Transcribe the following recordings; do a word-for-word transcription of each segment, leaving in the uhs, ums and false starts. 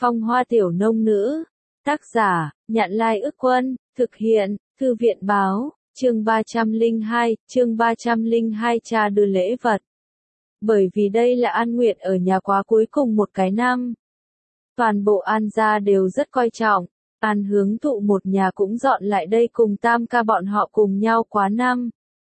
Phong hoa tiểu nông nữ. Tác giả, Nhạn Lai Ức Quân, thực hiện, Thư viện Báo, chương ba trăm lẻ hai, chương ba trăm lẻ hai cha đưa lễ vật. Bởi vì đây là An Nguyệt ở nhà quá cuối cùng một cái năm. Toàn bộ An gia đều rất coi trọng, An Hướng Thụ một nhà cũng dọn lại đây cùng tam ca bọn họ cùng nhau quá năm.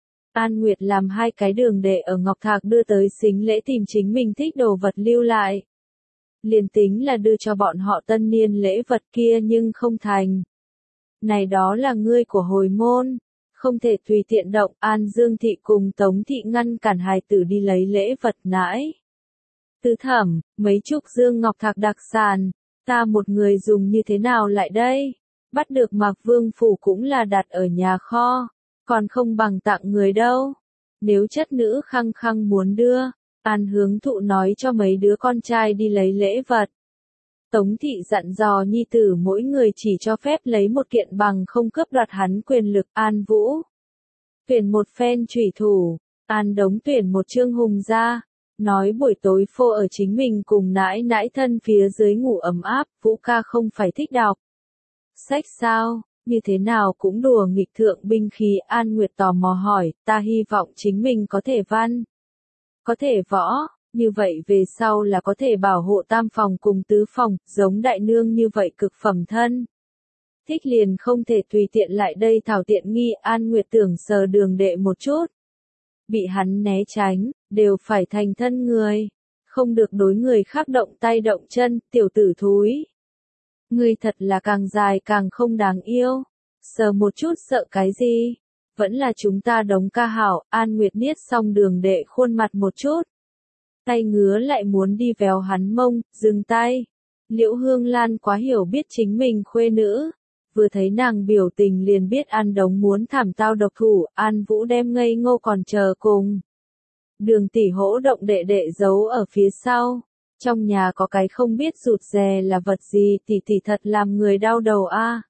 An Nguyệt làm hai cái đường đệ ở Ngọc Thạc đưa tới xính lễ tìm chính mình thích đồ vật lưu lại. Liền tính là đưa cho bọn họ tân niên lễ vật kia nhưng không thành. Này đó là ngươi của hồi môn, không thể tùy tiện động. An Dương Thị cùng Tống Thị ngăn cản hài tử đi lấy lễ vật nãi. Tứ Thẩm, mấy chục dương ngọc thạc đặc sản, ta một người dùng như thế nào lại đây? Bắt được Mạc Vương Phủ cũng là đặt ở nhà kho, còn không bằng tặng người đâu. Nếu chất nữ khăng khăng muốn đưa, An Hướng Thụ nói cho mấy đứa con trai đi lấy lễ vật. Tống Thị dặn dò nhi tử mỗi người chỉ cho phép lấy một kiện bằng không cướp đoạt hắn quyền lực. An Vũ tuyển một phen chủy thủ, An Đống tuyển một trương hùng gia, nói buổi tối phô ở chính mình cùng nãi nãi thân phía dưới ngủ ấm áp. Vũ ca không phải thích đọc sách sao, như thế nào cũng đùa nghịch thượng binh khí. An Nguyệt tò mò hỏi, ta hy vọng chính mình có thể văn, có thể võ, như vậy về sau là có thể bảo hộ tam phòng cùng tứ phòng, giống đại nương như vậy cực phẩm thân. Thích liền không thể tùy tiện lại đây thảo tiện nghi. An Nguyệt tưởng sờ đường đệ một chút, bị hắn né tránh, đều phải thành thân người, không được đối người khác động tay động chân. Tiểu tử thúi, ngươi thật là càng dài càng không đáng yêu, sờ một chút sợ cái gì, vẫn là chúng ta Đống ca hảo. An Nguyệt niết xong đường đệ khuôn mặt một chút, tay ngứa lại muốn đi véo hắn mông, dừng tay. Liễu Hương Lan quá hiểu biết chính mình khuê nữ, vừa thấy nàng biểu tình liền biết An Đống muốn thảm tao độc thủ. An Vũ đem ngây ngô còn chờ cùng Đường tỷ hỗ động đệ đệ giấu ở phía sau. Trong nhà có cái không biết rụt rè là vật gì, tỷ tỷ thật làm người đau đầu a. À.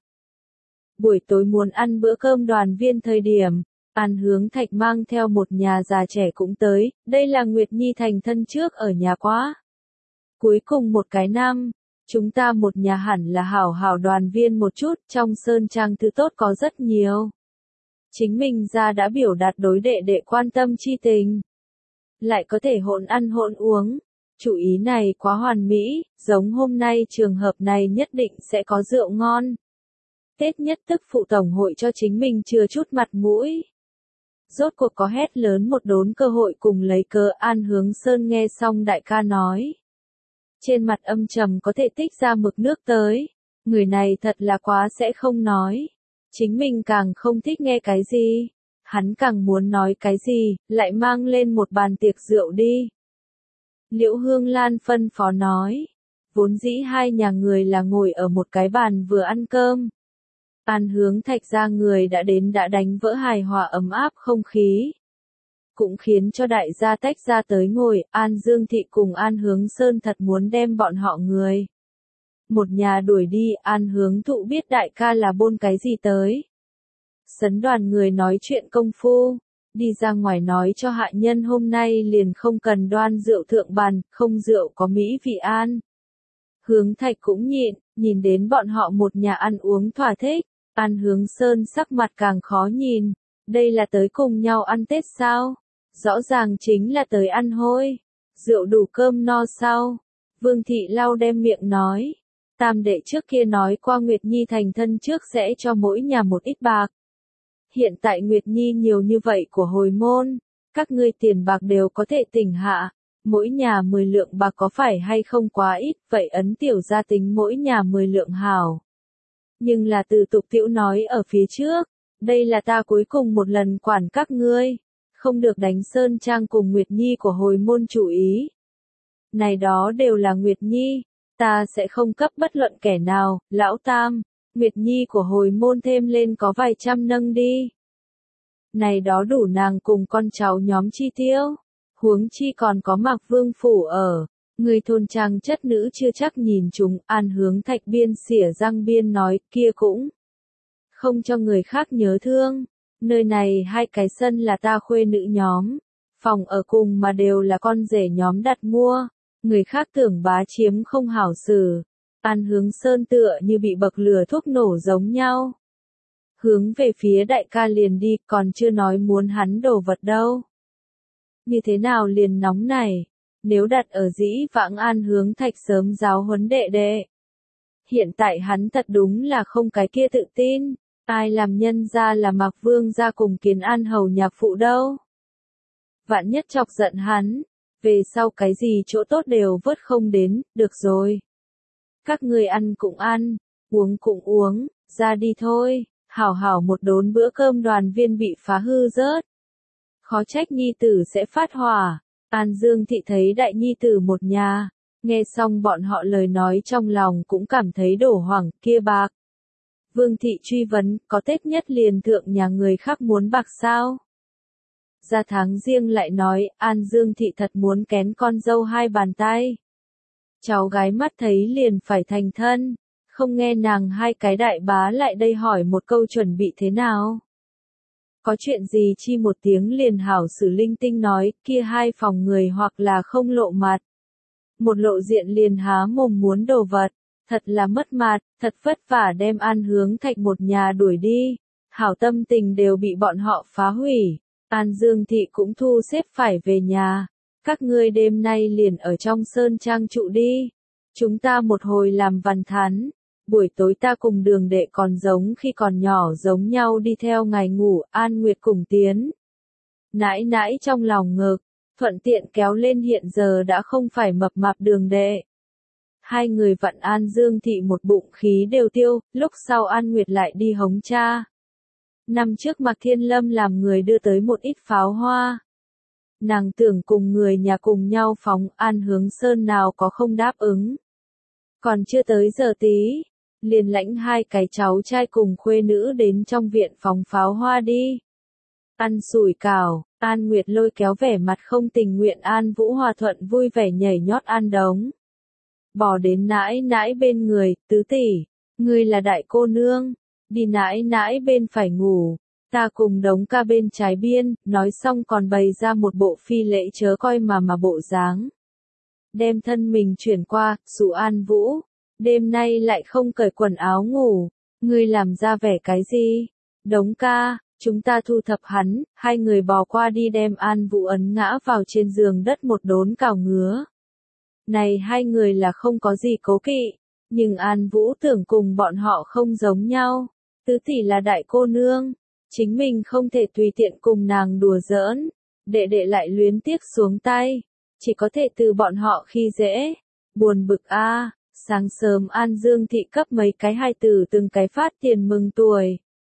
Buổi tối muốn ăn bữa cơm đoàn viên thời điểm, An Hướng Thạch mang theo một nhà già trẻ cũng tới. Đây là Nguyệt Nhi thành thân trước ở nhà quá cuối cùng một cái năm, chúng ta một nhà hẳn là hảo hảo đoàn viên một chút. Trong sơn trang thứ tốt có rất nhiều, chính mình ra đã biểu đạt đối đệ đệ quan tâm chi tình, lại có thể hỗn ăn hỗn uống. Chủ ý này quá hoàn mỹ, giống hôm nay trường hợp này nhất định sẽ có rượu ngon. Tết nhất tức phụ tổng hội cho chính mình chừa chút mặt mũi. Rốt cuộc có hét lớn một đốn cơ hội cùng lấy cớ. An Hướng Sơn nghe xong đại ca nói, trên mặt âm trầm có thể tích ra mực nước tới. Người này thật là quá sẽ không nói, chính mình càng không thích nghe cái gì, hắn càng muốn nói cái gì, lại mang lên một bàn tiệc rượu đi. Liễu Hương Lan phân phó nói, vốn dĩ hai nhà người là ngồi ở một cái bàn vừa ăn cơm. An Hướng Thạch ra người đã đến đã đánh vỡ hài hòa ấm áp không khí, cũng khiến cho đại gia tách ra tới ngồi. An Dương Thị cùng An Hướng Sơn thật muốn đem bọn họ người một nhà đuổi đi. An Hướng Thụ biết đại ca là bôn cái gì tới, sấn đoàn người nói chuyện công phu, đi ra ngoài nói cho hạ nhân hôm nay liền không cần đoan rượu thượng bàn, không rượu có mỹ vị. An Hướng Thạch cũng nhịn, nhìn đến bọn họ một nhà ăn uống thỏa thích, An Hướng Sơn sắc mặt càng khó nhìn. Đây là tới cùng nhau ăn Tết sao? Rõ ràng chính là tới ăn hôi. Rượu đủ cơm no sao? Vương Thị lau đem miệng nói, tam đệ trước kia nói qua Nguyệt Nhi thành thân trước sẽ cho mỗi nhà một ít bạc. Hiện tại Nguyệt Nhi nhiều như vậy của hồi môn, các ngươi tiền bạc đều có thể tỉnh hạ, mỗi nhà mười lượng bạc có phải hay không quá ít? Vậy ấn tiểu gia tính mỗi nhà mười lượng hảo. Nhưng là từ tục tiểu nói ở phía trước, đây là ta cuối cùng một lần quản các ngươi, không được đánh sơn trang cùng Nguyệt Nhi của hồi môn chủ ý. Này đó đều là Nguyệt Nhi, ta sẽ không cấp bất luận kẻ nào. Lão tam, Nguyệt Nhi của hồi môn thêm lên có vài trăm nâng đi. Này đó đủ nàng cùng con cháu nhóm chi tiêu, huống chi còn có Mạc Vương Phủ ở. Người thôn trang chất nữ chưa chắc nhìn chúng. An Hướng Thạch biên xỉa răng biên nói, kia cũng không cho người khác nhớ thương. Nơi này hai cái sân là ta khuê nữ nhóm, phòng ở cùng mà đều là con rể nhóm đặt mua, người khác tưởng bá chiếm không hảo xử. An Hướng Sơn tựa như bị bậc lửa thuốc nổ giống nhau. Hướng về phía đại ca liền đi, còn chưa nói muốn hắn đồ vật đâu. Như thế nào liền nóng này, nếu đặt ở dĩ vãng An Hướng Thạch sớm giáo huấn đệ đệ. Hiện tại hắn thật đúng là không cái kia tự tin, ai làm nhân ra là Mạc Vương ra cùng Kiến An hầu nhạc phụ đâu. Vạn nhất chọc giận hắn, về sau cái gì chỗ tốt đều vớt không đến, được rồi. Các người ăn cũng ăn, uống cũng uống, ra đi thôi, hảo hảo một đốn bữa cơm đoàn viên bị phá hư rớt. Khó trách nhi tử sẽ phát hỏa, An Dương thị thấy đại nhi tử một nhà, nghe xong bọn họ lời nói trong lòng cũng cảm thấy đổ hoảng, kia bạc. Vương thị truy vấn, có Tết nhất liền thượng nhà người khác muốn bạc sao? Ra tháng riêng lại nói, An Dương thị thật muốn kén con dâu hai bàn tay. Cháu gái mắt thấy liền phải thành thân, không nghe nàng hai cái đại bá lại đây hỏi một câu chuẩn bị thế nào. Có chuyện gì chi một tiếng liền hảo xử linh tinh nói, kia hai phòng người hoặc là không lộ mặt. Một lộ diện liền há mồm muốn đồ vật, thật là mất mặt, thật vất vả đem An Hướng Thạch một nhà đuổi đi. Hảo tâm tình đều bị bọn họ phá hủy, An Dương thị cũng thu xếp phải về nhà. Các ngươi đêm nay liền ở trong sơn trang trụ đi. Chúng ta một hồi làm văn thán. Buổi tối ta cùng Đường đệ còn giống khi còn nhỏ giống nhau đi theo ngài ngủ, An Nguyệt cùng tiến. Nãi nãi trong lòng ngực, thuận tiện kéo lên hiện giờ đã không phải mập mạp Đường đệ. Hai người vặn An Dương thị một bụng khí đều tiêu, lúc sau An Nguyệt lại đi hống cha. Năm trước Mạc Thiên Lâm làm người đưa tới một ít pháo hoa. Nàng tưởng cùng người nhà cùng nhau phóng, An Hướng Sơn nào có không đáp ứng. Còn chưa tới giờ tí, liền lãnh hai cái cháu trai cùng khuê nữ đến trong viện phóng pháo hoa đi. Ăn sủi cảo, An Nguyệt lôi kéo vẻ mặt không tình nguyện An Vũ Hòa thuận vui vẻ nhảy nhót ăn đống. Bỏ đến nãi nãi bên người, tứ tỷ, ngươi là đại cô nương, đi nãi nãi bên phải ngủ, ta cùng đống ca bên trái biên, nói xong còn bày ra một bộ phi lễ chớ coi mà mà bộ dáng. Đem thân mình chuyển qua, dụ An Vũ, đêm nay lại không cởi quần áo ngủ, ngươi làm ra vẻ cái gì? Đống ca, chúng ta thu thập hắn, hai người bò qua đi đem An Vũ ấn ngã vào trên giường đất một đốn cào ngứa. Này hai người là không có gì cố kỵ, nhưng An Vũ tưởng cùng bọn họ không giống nhau. Tứ tỷ là đại cô nương, chính mình không thể tùy tiện cùng nàng đùa giỡn, đệ đệ lại luyến tiếc xuống tay, chỉ có thể từ bọn họ khi dễ. Buồn bực a, à, sáng sớm An Dương thị cấp mấy cái hài tử từng cái phát tiền mừng tuổi.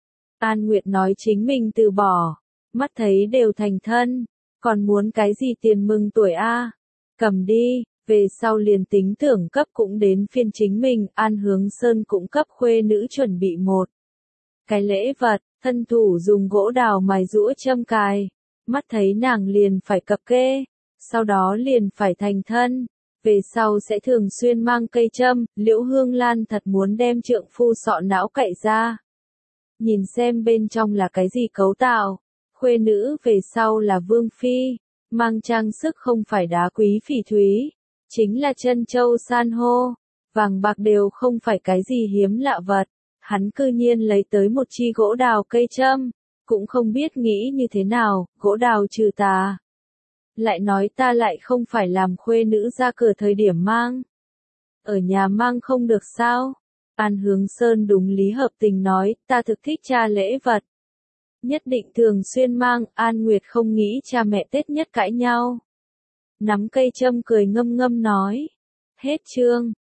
An Nguyệt nói chính mình từ bỏ, mắt thấy đều thành thân, còn muốn cái gì tiền mừng tuổi a? À? Cầm đi. Về sau liền tính tưởng cấp cũng đến phiên chính mình, An Hướng Sơn cũng cấp khuê nữ chuẩn bị một cái lễ vật, thân thủ dùng gỗ đào mài rũa châm cài, mắt thấy nàng liền phải cập kê, sau đó liền phải thành thân, về sau sẽ thường xuyên mang cây châm, Liễu Hương Lan thật muốn đem trượng phu sọ não cậy ra. Nhìn xem bên trong là cái gì cấu tạo, khuê nữ về sau là vương phi, mang trang sức không phải đá quý phỉ thúy. Chính là chân châu san hô, vàng bạc đều không phải cái gì hiếm lạ vật, hắn cư nhiên lấy tới một chi gỗ đào cây châm, cũng không biết nghĩ như thế nào, gỗ đào trừ tà. Lại nói ta lại không phải làm khuê nữ ra cửa thời điểm mang. Ở nhà mang không được sao? An Hướng Sơn đúng lý hợp tình nói, ta thực thích cha lễ vật. Nhất định thường xuyên mang, An Nguyệt không nghĩ cha mẹ Tết nhất cãi nhau. Nắm cây châm cười ngâm ngâm nói. Hết chương.